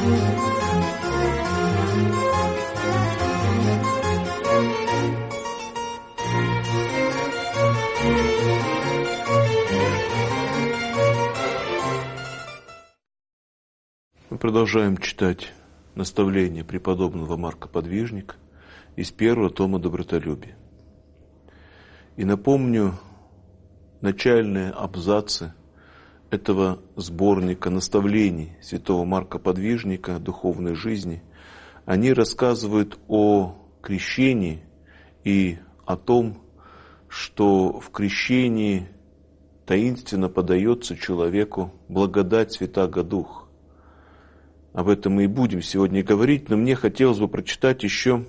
Мы продолжаем читать наставления преподобного Марка Подвижника из первого тома «Добротолюбие». И напомню, начальные абзацы этого сборника наставлений святого Марка Подвижника о духовной жизни, они рассказывают о крещении и о том, что в крещении таинственно подается человеку благодать Святаго Духа. Об этом мы и будем сегодня говорить, но мне хотелось бы прочитать еще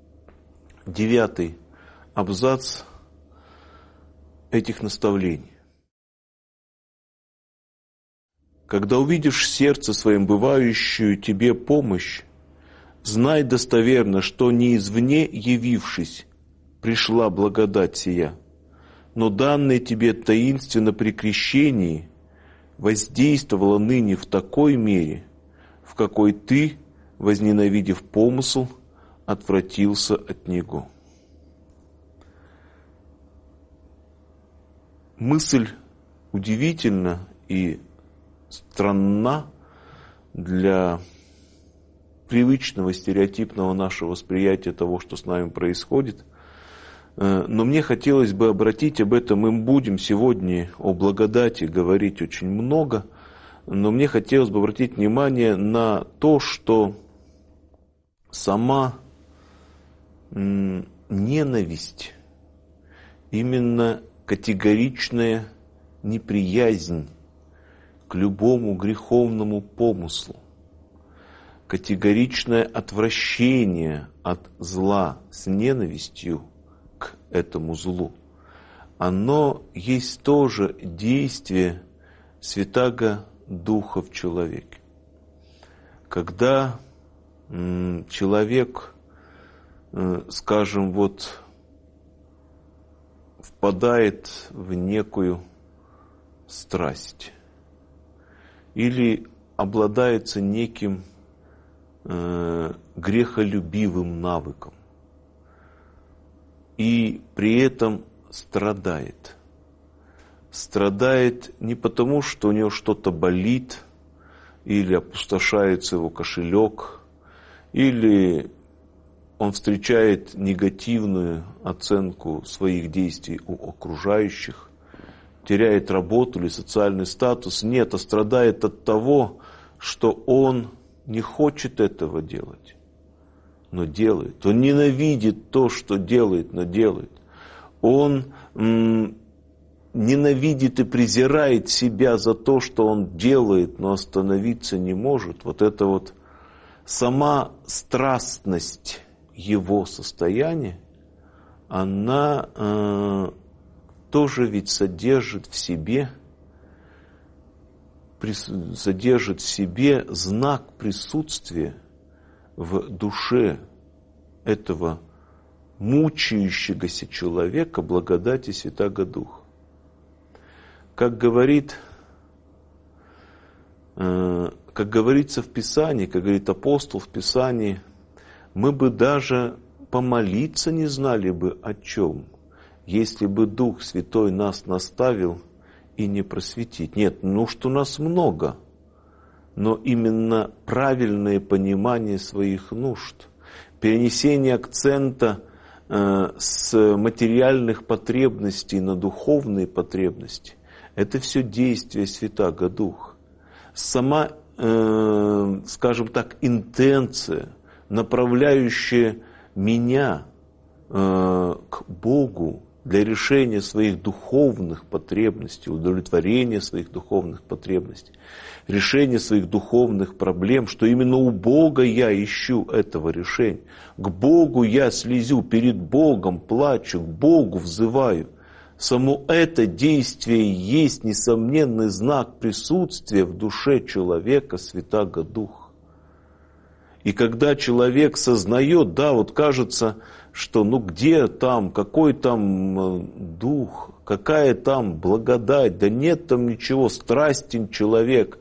9 абзац этих наставлений. «Когда увидишь сердце своим бывающую тебе помощь, знай достоверно, что не извне явившись пришла благодать сия, но данная тебе таинственно при крещении воздействовала ныне в такой мере, в какой ты, возненавидев помысл, отвратился от него». Мысль удивительна и странна для привычного, стереотипного нашего восприятия того, что с нами происходит. Но мне хотелось бы обратить об этом, мы будем сегодня о благодати говорить очень много, но мне хотелось бы обратить внимание на то, что сама ненависть, именно категоричная неприязнь к любому греховному помыслу, категоричное отвращение от зла с ненавистью к этому злу, оно есть тоже действие Святаго Духа в человеке. Когда человек, скажем, впадает в некую страсть или обладается неким грехолюбивым навыком и при этом страдает не потому, что у него что-то болит, или опустошается его кошелек, или он встречает негативную оценку своих действий у окружающих, теряет работу или социальный статус. Нет, а страдает от того, что он не хочет этого делать, но делает. Он ненавидит то, что делает, но делает. Он ненавидит и презирает себя за то, что он делает, но остановиться не может. Это сама страстность его состояния, она тоже ведь содержит в себе знак присутствия в душе этого мучающегося человека благодати Святаго Духа. Как говорится в Писании, как говорит апостол в Писании, мы бы даже помолиться не знали бы о чем, если бы Дух Святой нас наставил и не просветить. Нет, нужд у нас много, но именно правильное понимание своих нужд, перенесение акцента с материальных потребностей на духовные потребности, это все действие Святаго Духа. Сама, скажем так, интенция, направляющая меня к Богу для решения своих духовных потребностей, удовлетворения своих духовных потребностей, решения своих духовных проблем, что именно у Бога я ищу этого решения. К Богу я слезю, перед Богом плачу, к Богу взываю. Само это действие есть несомненный знак присутствия в душе человека Святаго Духа. И когда человек сознает, кажется, что где там, какой там дух, какая там благодать, да нет там ничего, страстен человек,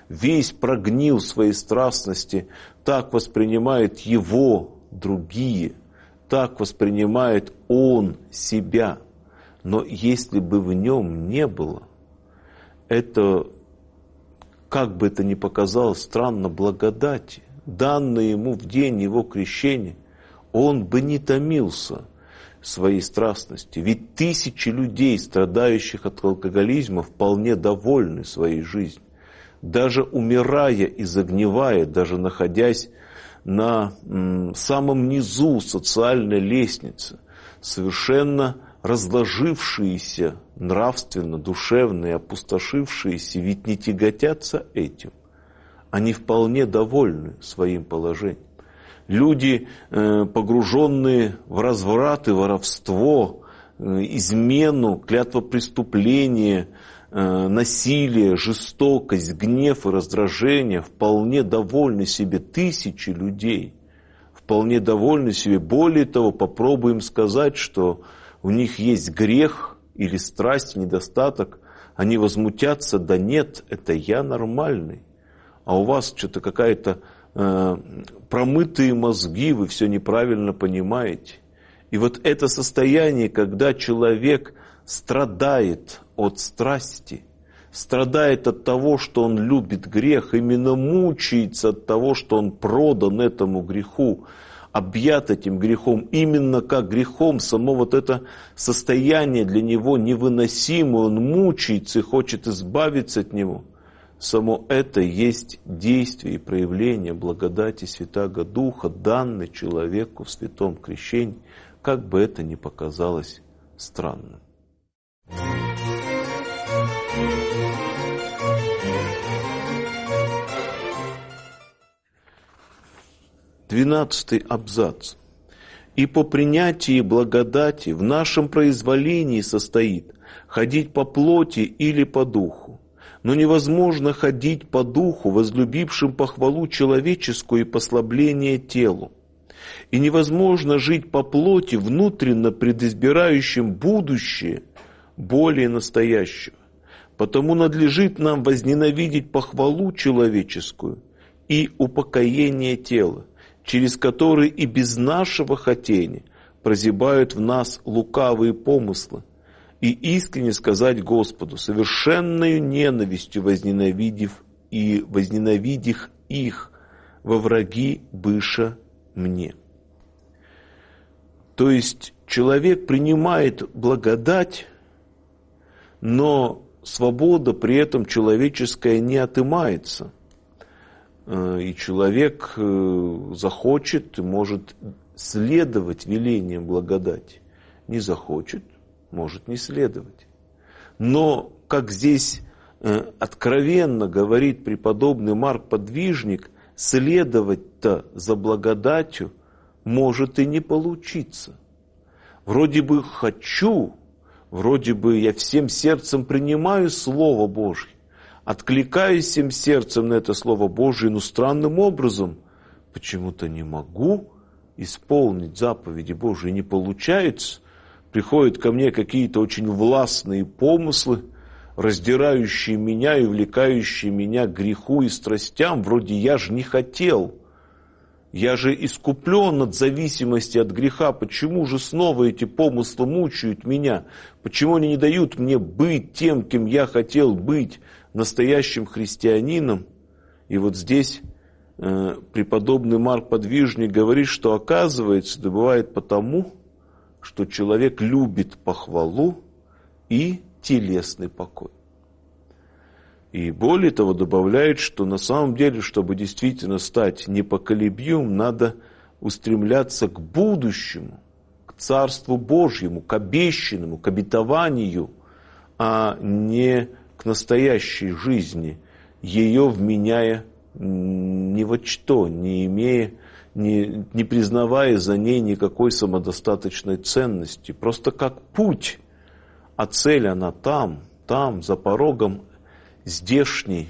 весь прогнил своей страстности, так воспринимает его другие, так воспринимает он себя. Но если бы в нем не было, это, как бы это ни показалось странно, благодати, данной ему в день его крещения, он бы не томился своей страстности. Ведь тысячи людей, страдающих от алкоголизма, вполне довольны своей жизнью. Даже умирая и загнивая, даже находясь на самом низу социальной лестницы, совершенно разложившиеся нравственно, душевно и опустошившиеся, ведь не тяготятся этим. Они вполне довольны своим положением. Люди, погруженные в разврат и воровство, измену, клятвопреступление, насилие, жестокость, гнев и раздражение, вполне довольны себе тысячи людей. Вполне довольны себе. Более того, попробуем сказать, что у них есть грех или страсть, недостаток. Они возмутятся: да нет, это я нормальный. А у вас что-то какая-то промытые мозги, вы все неправильно понимаете. И вот это состояние, когда человек страдает от страсти, страдает от того, что он любит грех, именно мучается от того, что он продан этому греху, объят этим грехом, именно как грехом, само вот это состояние для него невыносимое, он мучается и хочет избавиться от него. Само это есть действие и проявление благодати Святаго Духа, данной человеку в святом крещении, как бы это ни показалось странным. 12 абзац. «И по принятии благодати в нашем произволении состоит ходить по плоти или по духу. Но невозможно ходить по духу, возлюбившим похвалу человеческую и послабление телу. И невозможно жить по плоти, внутренно предизбирающим будущее более настоящего. Потому надлежит нам возненавидеть похвалу человеческую и упокоение тела, через которые и без нашего хотения прозябают в нас лукавые помыслы, и искренне сказать Господу, совершенною ненавистью возненавидев их во враги быша мне». То есть человек принимает благодать, но свобода при этом человеческая не отымается. И человек захочет и может следовать велениям благодати. Не захочет, может не следовать. Но, как здесь откровенно говорит преподобный Марк Подвижник, следовать-то за благодатью может и не получиться. Вроде бы хочу, вроде бы я всем сердцем принимаю Слово Божье, откликаюсь всем сердцем на это Слово Божие, но странным образом почему-то не могу исполнить заповеди Божьи, не получается. Приходят ко мне какие-то очень властные помыслы, раздирающие меня и увлекающие меня к греху и страстям. Вроде я же не хотел, я же искуплен от зависимости от греха. Почему же снова эти помыслы мучают меня? Почему они не дают мне быть тем, кем я хотел быть, настоящим христианином? И вот здесь преподобный Марк Подвижник говорит, что оказывается, это бывает потому, что человек любит похвалу и телесный покой. И более того добавляет, что на самом деле, чтобы действительно стать непоколебимым, надо устремляться к будущему, к Царству Божьему, к обещанному, к обетованию, а не к настоящей жизни, ее вменяя ни во что, не признавая за ней никакой самодостаточной ценности. Просто как путь, а цель она там, за порогом здешней,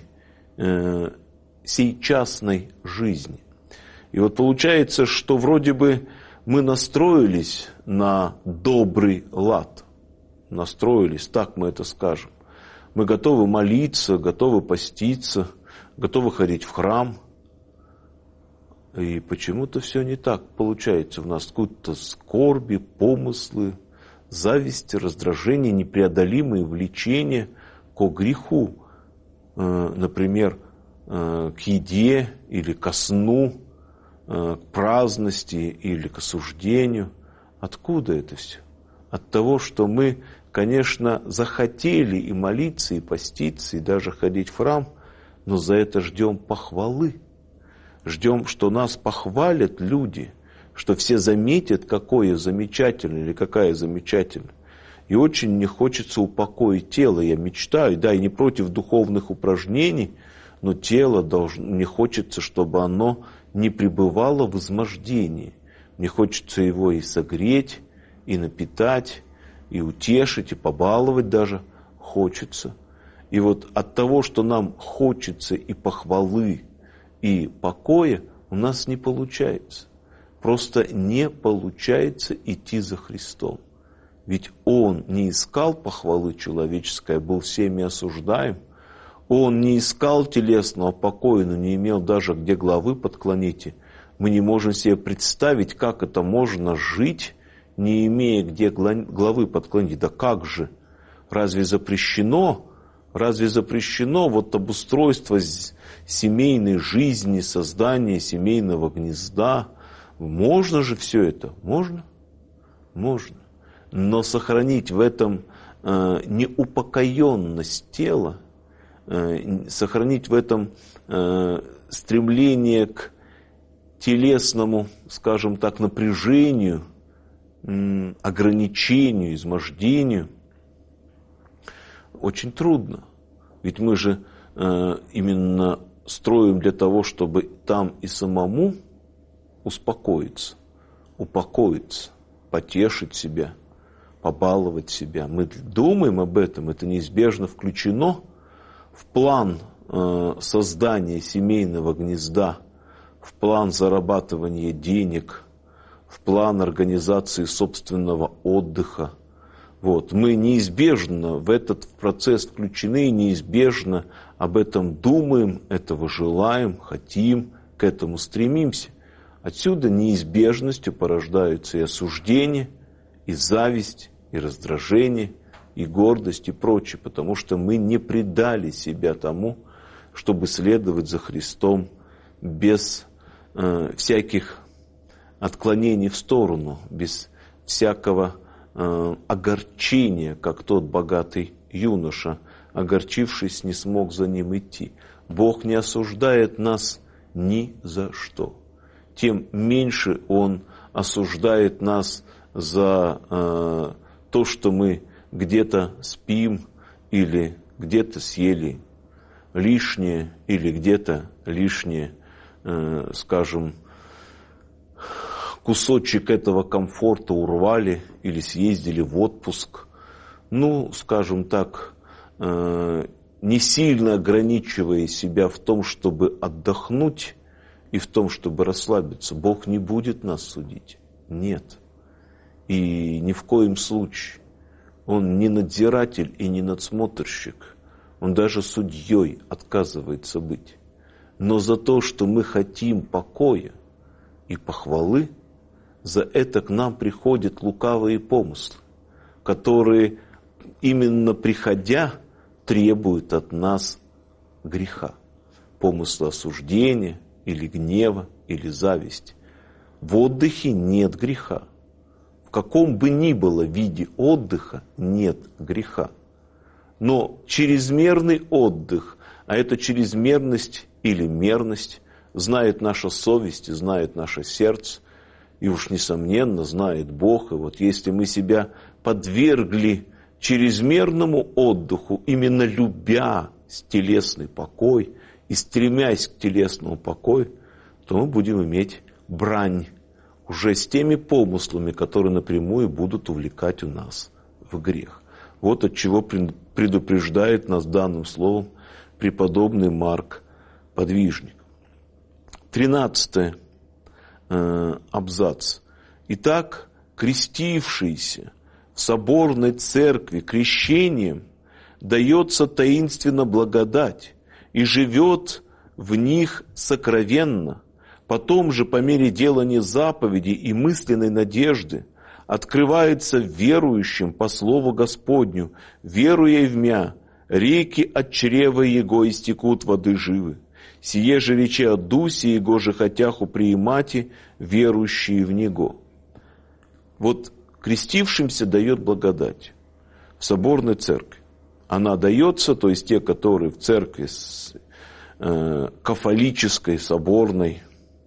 сейчасной жизни. И вот получается, что вроде бы мы настроились на добрый лад. Настроились, так мы это скажем. Мы готовы молиться, готовы поститься, готовы ходить в храм. И почему-то все не так получается. У нас какие-то скорби, помыслы, зависти, раздражения, непреодолимые влечения к греху. Например, к еде или ко сну, к праздности или к осуждению. Откуда это все? От того, что мы, конечно, захотели и молиться, и поститься, и даже ходить в храм, но за это ждем похвалы. Ждем, что нас похвалят люди, что все заметят, какое замечательное или какая замечательная. И очень не хочется упокоить тело. Я мечтаю, да, и не против духовных упражнений, но тело не хочется, чтобы оно не пребывало в измождении. Мне хочется его и согреть, и напитать, и утешить, и побаловать даже хочется. И вот от того, что нам хочется и похвалы, и покоя, у нас не получается. Просто не получается идти за Христом. Ведь Он не искал похвалы человеческой, а был всеми осуждаем. Он не искал телесного покоя, но не имел даже где главы подклоните. Мы не можем себе представить, как это можно жить, не имея где главы подклонить. Да как же? Разве запрещено? Разве запрещено вот обустройство семейной жизни, создание семейного гнезда? Можно же все это? Можно? Можно. Но сохранить в этом неупокоенность тела, сохранить в этом стремление к телесному, скажем так, напряжению, ограничению, измождению, очень трудно. Ведь мы же именно строим для того, чтобы там и самому успокоиться, упокоиться, потешить себя, побаловать себя. Мы думаем об этом, это неизбежно включено в план создания семейного гнезда, в план зарабатывания денег, в план организации собственного отдыха. Вот. Мы неизбежно в этот процесс включены, неизбежно об этом думаем, этого желаем, хотим, к этому стремимся. Отсюда неизбежностью порождаются и осуждение, и зависть, и раздражение, и гордость, и прочее, потому что мы не предали себя тому, чтобы следовать за Христом без всяких отклонений в сторону, без всякого огорчения, как тот богатый юноша, огорчившись, не смог за ним идти. Бог не осуждает нас ни за что. Тем меньше Он осуждает нас за то, что мы где-то спим или где-то съели лишнее, или где-то лишнее, скажем, кусочек этого комфорта урвали или съездили в отпуск. Ну, скажем так, не сильно ограничивая себя в том, чтобы отдохнуть и в том, чтобы расслабиться. Бог не будет нас судить. Нет. И ни в коем случае. Он не надзиратель и не надсмотрщик. Он даже судьей отказывается быть. Но за то, что мы хотим покоя и похвалы, за это к нам приходят лукавые помыслы, которые именно приходя требуют от нас греха. Помыслы осуждения или гнева или зависти. В отдыхе нет греха. В каком бы ни было виде отдыха нет греха. Но чрезмерный отдых, а это чрезмерность или мерность, знает наша совесть, знает наше сердце, и уж несомненно знает Бог. И вот если мы себя подвергли чрезмерному отдыху, именно любя телесный покой и стремясь к телесному покою, то мы будем иметь брань уже с теми помыслами, которые напрямую будут увлекать у нас в грех. Вот от чего предупреждает нас данным словом преподобный Марк Подвижник. 13 абзац. Итак, крестившийся в соборной церкви крещением дается таинственно благодать и живет в них сокровенно, потом же по мере делания заповедей и мысленной надежды открывается верующим по слову Господню, веруя в мя, реки от чрева Его истекут воды живы. Сие же речи о дусе Его же хотяху приимати, верующие в Него. Вот крестившимся дает благодать в соборной церкви. Она дается, то есть те, которые в церкви кафолической, соборной,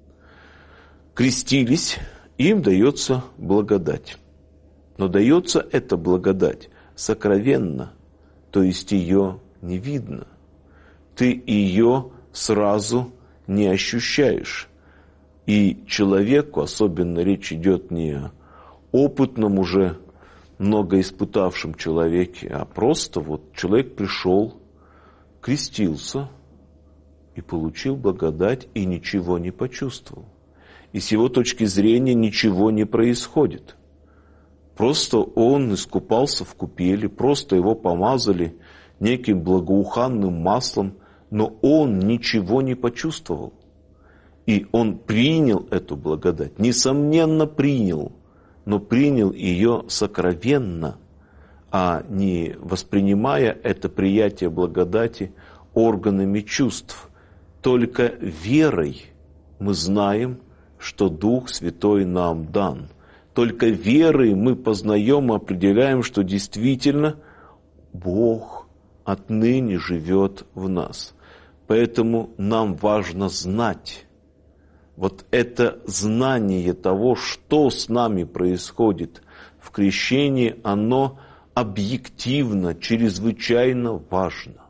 крестились, им дается благодать. Но дается эта благодать сокровенно, то есть ее не видно. Ты ее сразу не ощущаешь. И человеку, особенно речь идет не о опытном уже, много испытавшем человеке, а просто вот человек пришел, крестился и получил благодать и ничего не почувствовал. И с его точки зрения ничего не происходит. Просто он искупался в купели, просто его помазали неким благоуханным маслом, но он ничего не почувствовал. И он принял эту благодать, несомненно принял, но принял ее сокровенно, а не воспринимая это приятие благодати органами чувств. Только верой мы знаем, что Дух Святой нам дан. Только верой мы познаем и определяем, что действительно Бог отныне живет в нас. Поэтому нам важно знать. Вот это знание того, что с нами происходит в крещении, оно объективно, чрезвычайно важно.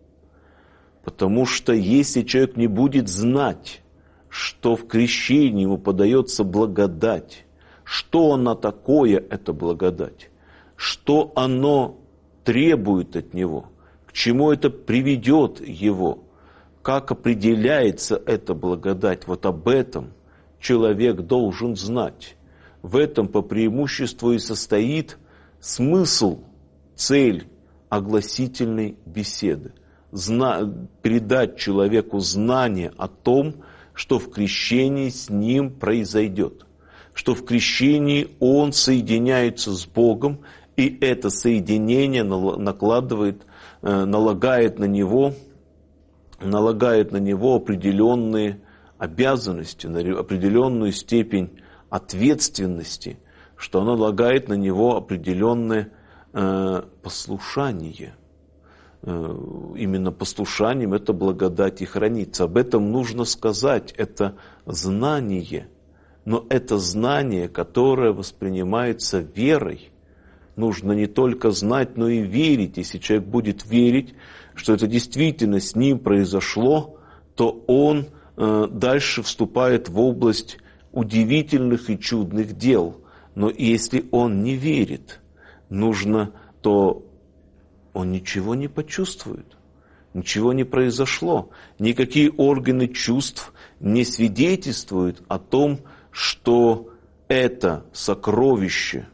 Потому что если человек не будет знать, что в крещении ему подается благодать, что она такое, эта благодать, что оно требует от него, к чему это приведет его, как определяется эта благодать, вот об этом человек должен знать. В этом по преимуществу и состоит смысл, цель огласительной беседы. Передать человеку знание о том, что в крещении с ним произойдет, что в крещении он соединяется с Богом, и это соединение налагает на него определенные обязанности, определенную степень ответственности, что оно налагает на него определенное послушание. Именно послушанием эта благодать и хранится. Об этом нужно сказать, это знание. Но это знание, которое воспринимается верой, нужно не только знать, но и верить. Если человек будет верить, что это действительно с ним произошло, то он дальше вступает в область удивительных и чудных дел. Но если он не верит, то он ничего не почувствует, ничего не произошло. Никакие органы чувств не свидетельствуют о том, что это сокровище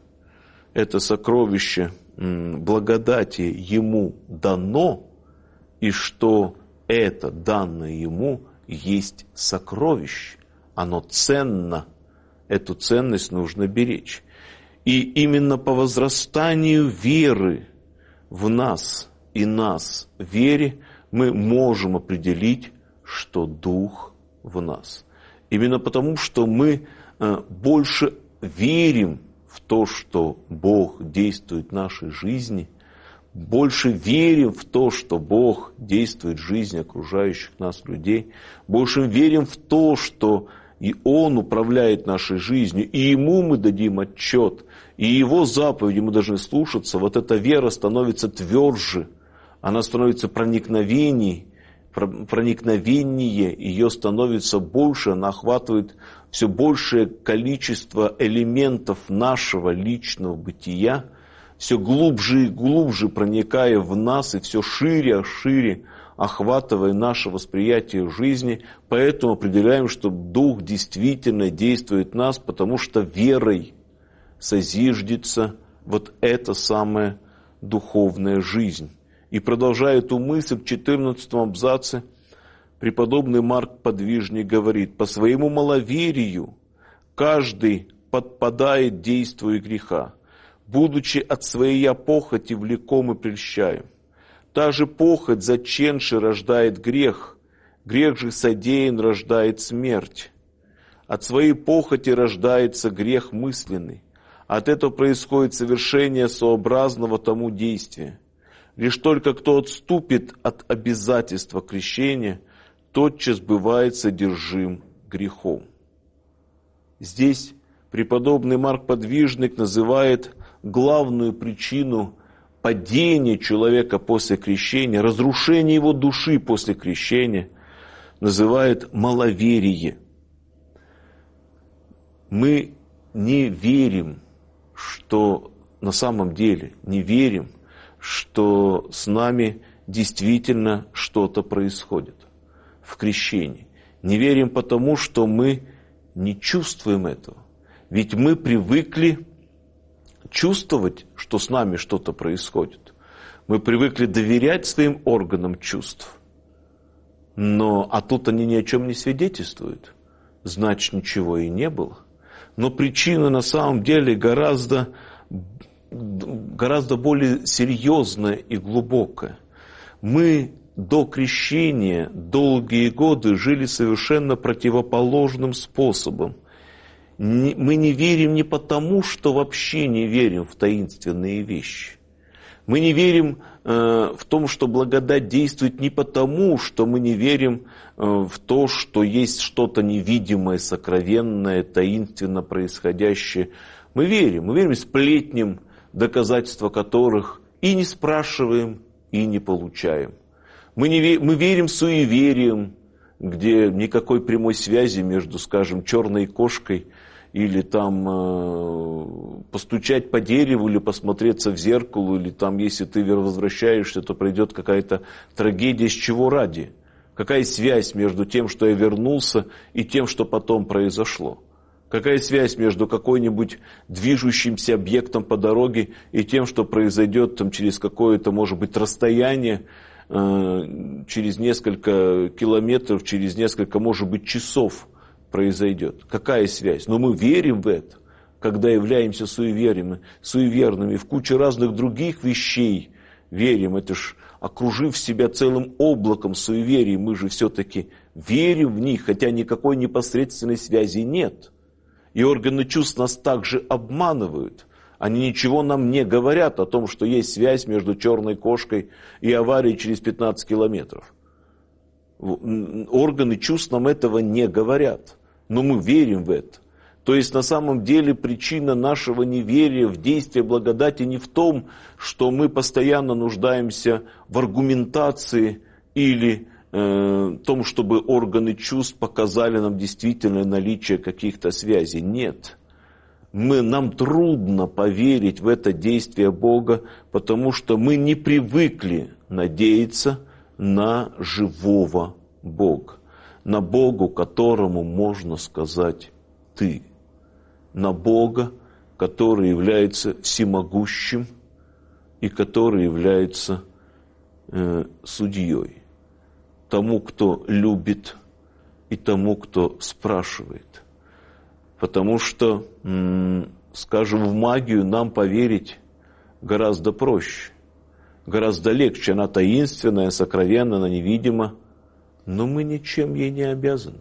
благодати ему дано, и что это данное ему есть сокровище. Оно ценно, эту ценность нужно беречь. И именно по возрастанию веры в нас и нас, в вере, мы можем определить, что Дух в нас. Именно потому, что мы больше верим в то, что Бог действует в нашей жизни, больше верим в то, что Бог действует в жизни окружающих нас людей, больше верим в то, что и Он управляет нашей жизнью, и Ему мы дадим отчет, и Его заповеди мы должны слушаться. Вот эта вера становится тверже, она становится проникновеннее, ее становится больше, она охватывает все большее количество элементов нашего личного бытия, все глубже и глубже проникая в нас и все шире и шире охватывая наше восприятие жизни. Поэтому определяем, что Дух действительно действует в нас, потому что верой созиждется вот эта самая духовная жизнь. И продолжая эту мысль в 14 абзаце, Преподобный Марк Подвижник говорит: по своему маловерию каждый подпадает действию греха, будучи от своей похоти влеком и прельщаем. Та же похоть заченши рождает грех, грех же содеян рождает смерть. От своей похоти рождается грех мысленный. От этого происходит совершение сообразного тому действия. Лишь только кто отступит от обязательства крещения, тотчас бывает содержим грехом. Здесь преподобный Марк Подвижник называет главную причину падения человека после крещения, разрушения его души после крещения, называет маловерие. Мы не верим, что на самом деле, не верим, что с нами действительно что-то происходит в крещении. Не верим потому, что мы не чувствуем этого. Ведь мы привыкли чувствовать, что с нами что-то происходит. Мы привыкли доверять своим органам чувств. А тут они ни о чем не свидетельствуют. Значит, ничего и не было. Но причина на самом деле гораздо более серьезная и глубокая. Мы до крещения долгие годы жили совершенно противоположным способом. Мы не верим не потому, что вообще не верим в таинственные вещи. Мы не верим в том, что благодать действует не потому, что мы не верим в то, что есть что-то невидимое, сокровенное, таинственно происходящее. Мы верим сплетням, доказательства которых и не спрашиваем, и не получаем. Мы верим суевериям, где никакой прямой связи между, скажем, черной кошкой или там постучать по дереву, или посмотреться в зеркало, или там, если ты возвращаешься, то придет какая-то трагедия, с чего ради? Какая связь между тем, что я вернулся, и тем, что потом произошло? Какая связь между какой-нибудь движущимся объектом по дороге и тем, что произойдет там через какое-то, может быть, расстояние, через несколько километров, через несколько, может быть, часов произойдет? Какая связь? Но мы верим в это, когда являемся суеверными, в кучу разных других вещей верим. Это ж окружив себя целым облаком суеверий, мы же все-таки верим в них, хотя никакой непосредственной связи нет. И органы чувств нас также обманывают. Они ничего нам не говорят о том, что есть связь между черной кошкой и аварией через 15 километров. Органы чувств нам этого не говорят. Но мы верим в это. То есть на самом деле причина нашего неверия в действие благодати не в том, что мы постоянно нуждаемся в аргументации или том, чтобы органы чувств показали нам действительное наличие каких-то связей. Нет. Нам трудно поверить в это действие Бога, потому что мы не привыкли надеяться на живого Бога. На Бога, которому можно сказать «ты». На Бога, который является всемогущим и который является судьей. Тому, кто любит, и тому, кто спрашивает. Потому что, скажем, в магию нам поверить гораздо проще, гораздо легче. Она таинственная, сокровенная, она невидима, но мы ничем ей не обязаны.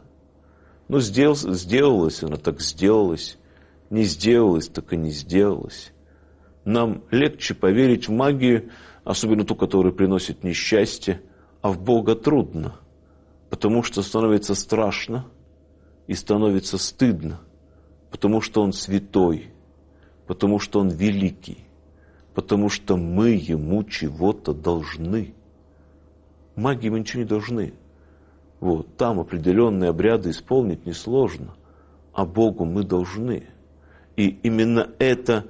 Сделалась она, так сделалась. Не сделалась, так и не сделалась. Нам легче поверить в магию, особенно ту, которая приносит несчастье, а в Бога трудно, потому что становится страшно и становится стыдно, потому что Он святой, потому что Он великий, потому что мы Ему чего-то должны. Магии мы ничего не должны. Там определенные обряды исполнить несложно, а Богу мы должны. И именно это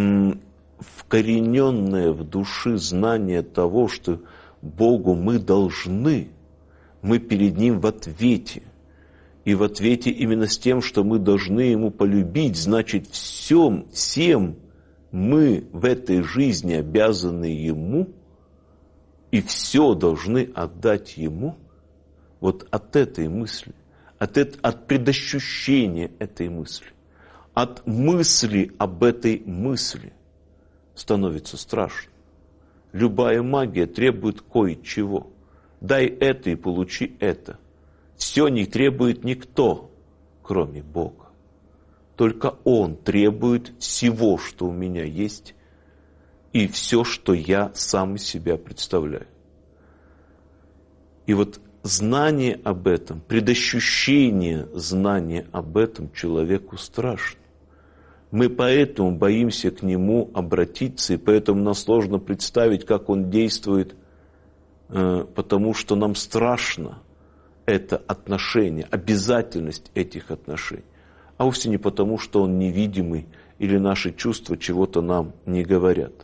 вкорененное в душе знание того, что Богу мы должны, мы перед Ним в ответе. И в ответе именно с тем, что мы должны Ему полюбить, значит, всем мы в этой жизни обязаны Ему, и все должны отдать Ему. Вот от этой мысли, от предощущения этой мысли, от мысли об этой мысли становится страшно. Любая магия требует кое-чего. Дай это и получи это. Все не требует никто, кроме Бога. Только Он требует всего, что у меня есть, и все, что я сам из себя представляю. И вот знание об этом, предощущение знания об этом человеку страшно. Мы поэтому боимся к нему обратиться, и поэтому нам сложно представить, как он действует, потому что нам страшно это отношение, обязательность этих отношений, а вовсе не потому, что он невидимый или наши чувства чего-то нам не говорят.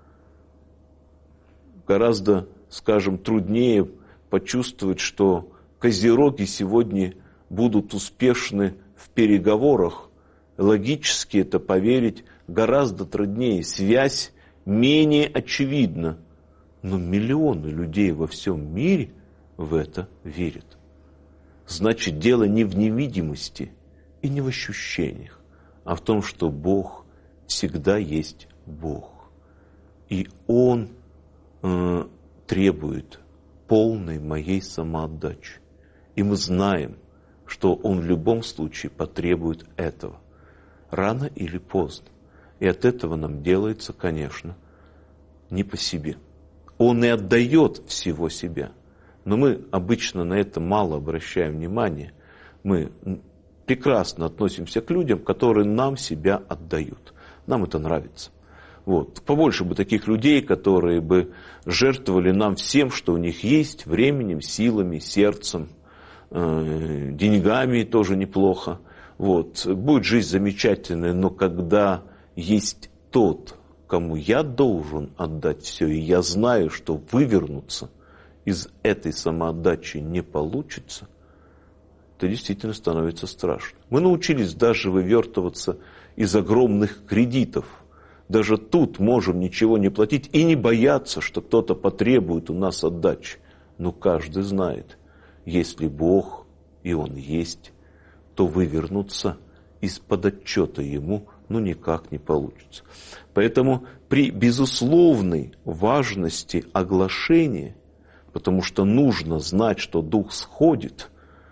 Гораздо, скажем, труднее почувствовать, что козероги сегодня будут успешны в переговорах. Логически это поверить гораздо труднее. Связь менее очевидна. Но миллионы людей во всем мире в это верят. Значит, дело не в невидимости и не в ощущениях, а в том, что Бог всегда есть Бог. И Он требует полной моей самоотдачи. И мы знаем, что Он в любом случае потребует этого. Рано или поздно. И от этого нам делается, конечно, не по себе. Он и отдает всего себя. Но мы обычно на это мало обращаем внимание. Мы прекрасно относимся к людям, которые нам себя отдают. Нам это нравится. Вот. Побольше бы таких людей, которые бы жертвовали нам всем, что у них есть, временем, силами, сердцем, деньгами тоже неплохо. Вот. Будет жизнь замечательная, но когда есть тот, кому я должен отдать все, и я знаю, что вывернуться из этой самоотдачи не получится, то действительно становится страшно. Мы научились даже вывертываться из огромных кредитов. Даже тут можем ничего не платить и не бояться, что кто-то потребует у нас отдачи. Но каждый знает, если Бог, и Он есть, то вывернуться из-под отчета Ему никак не получится. Поэтому при безусловной важности оглашения, потому что нужно знать, что Дух сходит,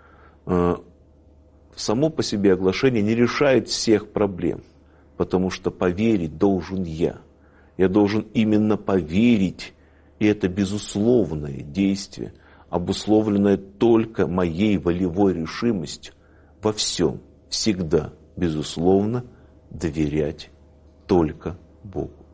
само по себе оглашение не решает всех проблем. Потому что поверить должен я. Я должен именно поверить, и это безусловное действие, обусловленное только моей волевой решимостью во всем, всегда, безусловно, доверять только Богу.